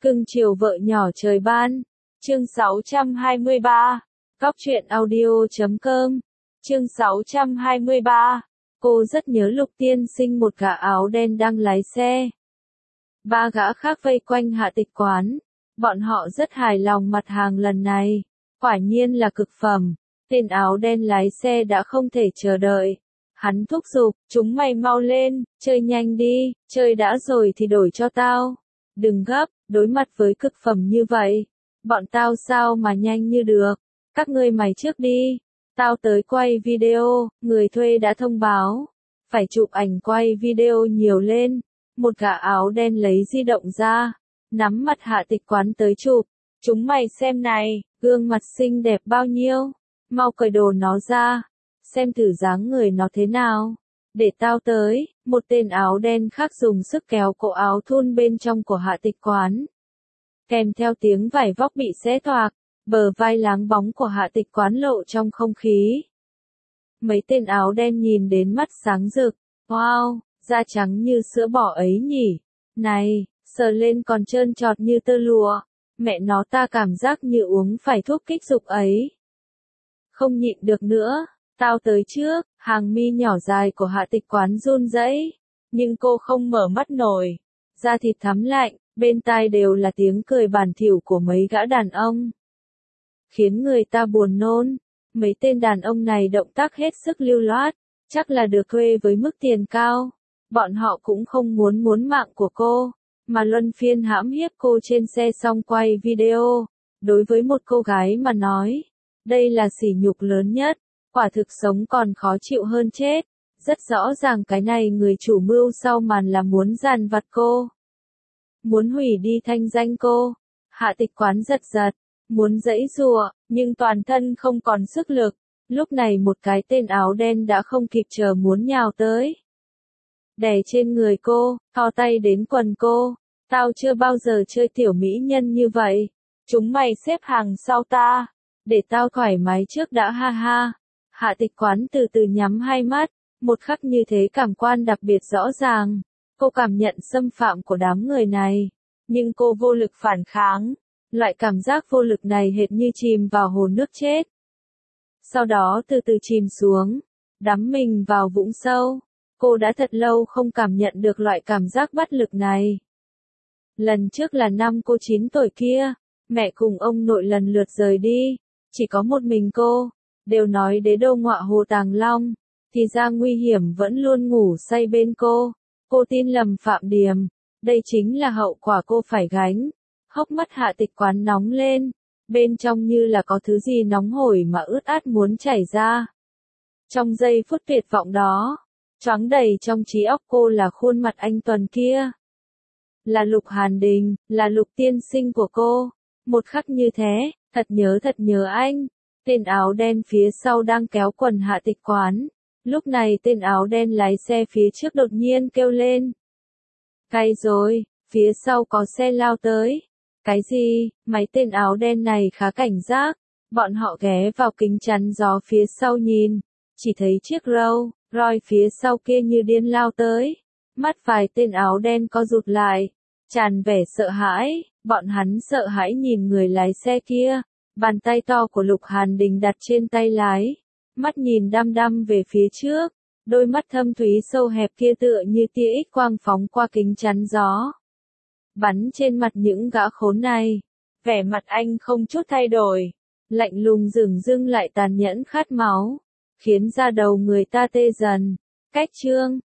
Cưng chiều vợ nhỏ trời ban. Chương 623. Góc truyện audio.com. Chương 623. Cô rất nhớ Lục tiên sinh, một gã áo đen đang lái xe. Ba gã khác vây quanh Hạ Tịch quán. Bọn họ rất hài lòng mặt hàng lần này. Quả nhiên là cực phẩm. Tên áo đen lái xe đã không thể chờ đợi. Hắn thúc giục, chúng mày mau lên, chơi nhanh đi, chơi đã rồi thì đổi cho tao. Đừng gấp, đối mặt với cực phẩm như vậy. Bọn tao sao mà nhanh như được. Các ngươi mày trước đi. Tao tới quay video, người thuê đã thông báo. Phải chụp ảnh quay video nhiều lên. Một gã áo đen lấy di động ra. Nắm mặt Hạ Tịch quán tới chụp. Chúng mày xem này, gương mặt xinh đẹp bao nhiêu. Mau cởi đồ nó ra. Xem thử dáng người nó thế nào. Để tao tới. Một tên áo đen khác dùng sức kéo cổ áo thun bên trong của Hạ Tịch quán. Kèm theo tiếng vải vóc bị xé toạc. Bờ vai láng bóng của Hạ Tịch quán lộ trong không khí. Mấy tên áo đen nhìn đến mắt sáng rực. Wow, da trắng như sữa bò ấy nhỉ. Này, sờ lên còn trơn trọt như tơ lụa. Mẹ nó, ta cảm giác như uống phải thuốc kích dục ấy. Không nhịn được nữa, tao tới trước. Hàng mi nhỏ dài của Hạ Tịch quán run rẩy, nhưng cô không mở mắt nổi. Da thịt thắm lạnh, bên tai đều là tiếng cười bẩn thỉu của mấy gã đàn ông. Khiến người ta buồn nôn. Mấy tên đàn ông này động tác hết sức lưu loát, chắc là được thuê với mức tiền cao. Bọn họ cũng không muốn mạng của cô, mà luân phiên hãm hiếp cô trên xe xong quay video. Đối với một cô gái mà nói, đây là sỉ nhục lớn nhất. Quả thực sống còn khó chịu hơn chết. Rất rõ ràng cái này người chủ mưu sau màn là muốn dàn vặt cô. Muốn hủy đi thanh danh cô. Hạ Tịch quán giật giật. Muốn giãy giụa, nhưng toàn thân không còn sức lực. Lúc này một cái tên áo đen đã không kịp chờ muốn nhào tới. Đè trên người cô, thò tay đến quần cô. Tao chưa bao giờ chơi tiểu mỹ nhân như vậy. Chúng mày xếp hàng sau ta. Để tao thoải mái trước đã, ha ha. Hạ Tịch quán từ từ nhắm hai mắt. Một khắc như thế cảm quan đặc biệt rõ ràng. Cô cảm nhận xâm phạm của đám người này. Nhưng cô vô lực phản kháng. Loại cảm giác vô lực này hệt như chìm vào hồ nước chết. Sau đó từ từ chìm xuống. Đắm mình vào vũng sâu. Cô đã thật lâu không cảm nhận được loại cảm giác bất lực này. Lần trước là năm cô 9 tuổi kia. Mẹ cùng ông nội lần lượt rời đi. Chỉ có một mình cô. Đều nói đế đô ngọa hồ tàng long. Thì ra nguy hiểm vẫn luôn ngủ say bên cô. Cô tin lầm Phạm Điềm. Đây chính là hậu quả cô phải gánh. Hốc mắt Hạ Tịch quán nóng lên. Bên trong như là có thứ gì nóng hổi mà ướt át muốn chảy ra. Trong giây phút tuyệt vọng đó, choáng đầy trong trí óc cô là khuôn mặt anh Tuần kia. Là Lục Hàn Đình, là Lục tiên sinh của cô. Một khắc như thế, thật nhớ anh. Tên áo đen phía sau đang kéo quần Hạ Tịch quán. Lúc này tên áo đen lái xe phía trước đột nhiên kêu lên. Cay rồi, phía sau có xe lao tới. Cái gì? Mấy tên áo đen này khá cảnh giác. Bọn họ ghé vào kính chắn gió phía sau nhìn. Chỉ thấy chiếc Rolls-Royce phía sau kia như điên lao tới. Mắt vài tên áo đen co rụt lại. Tràn vẻ sợ hãi. Bọn hắn sợ hãi nhìn người lái xe kia. Bàn tay to của Lục Hàn Đình đặt trên tay lái. Mắt nhìn đăm đăm về phía trước. Đôi mắt thâm thúy sâu hẹp kia tựa như tia X quang phóng qua kính chắn gió. Bắn trên mặt những gã khốn này. Vẻ mặt anh không chút thay đổi. Lạnh lùng dửng dưng lại tàn nhẫn khát máu. Khiến da đầu người ta tê dần. Cách chương.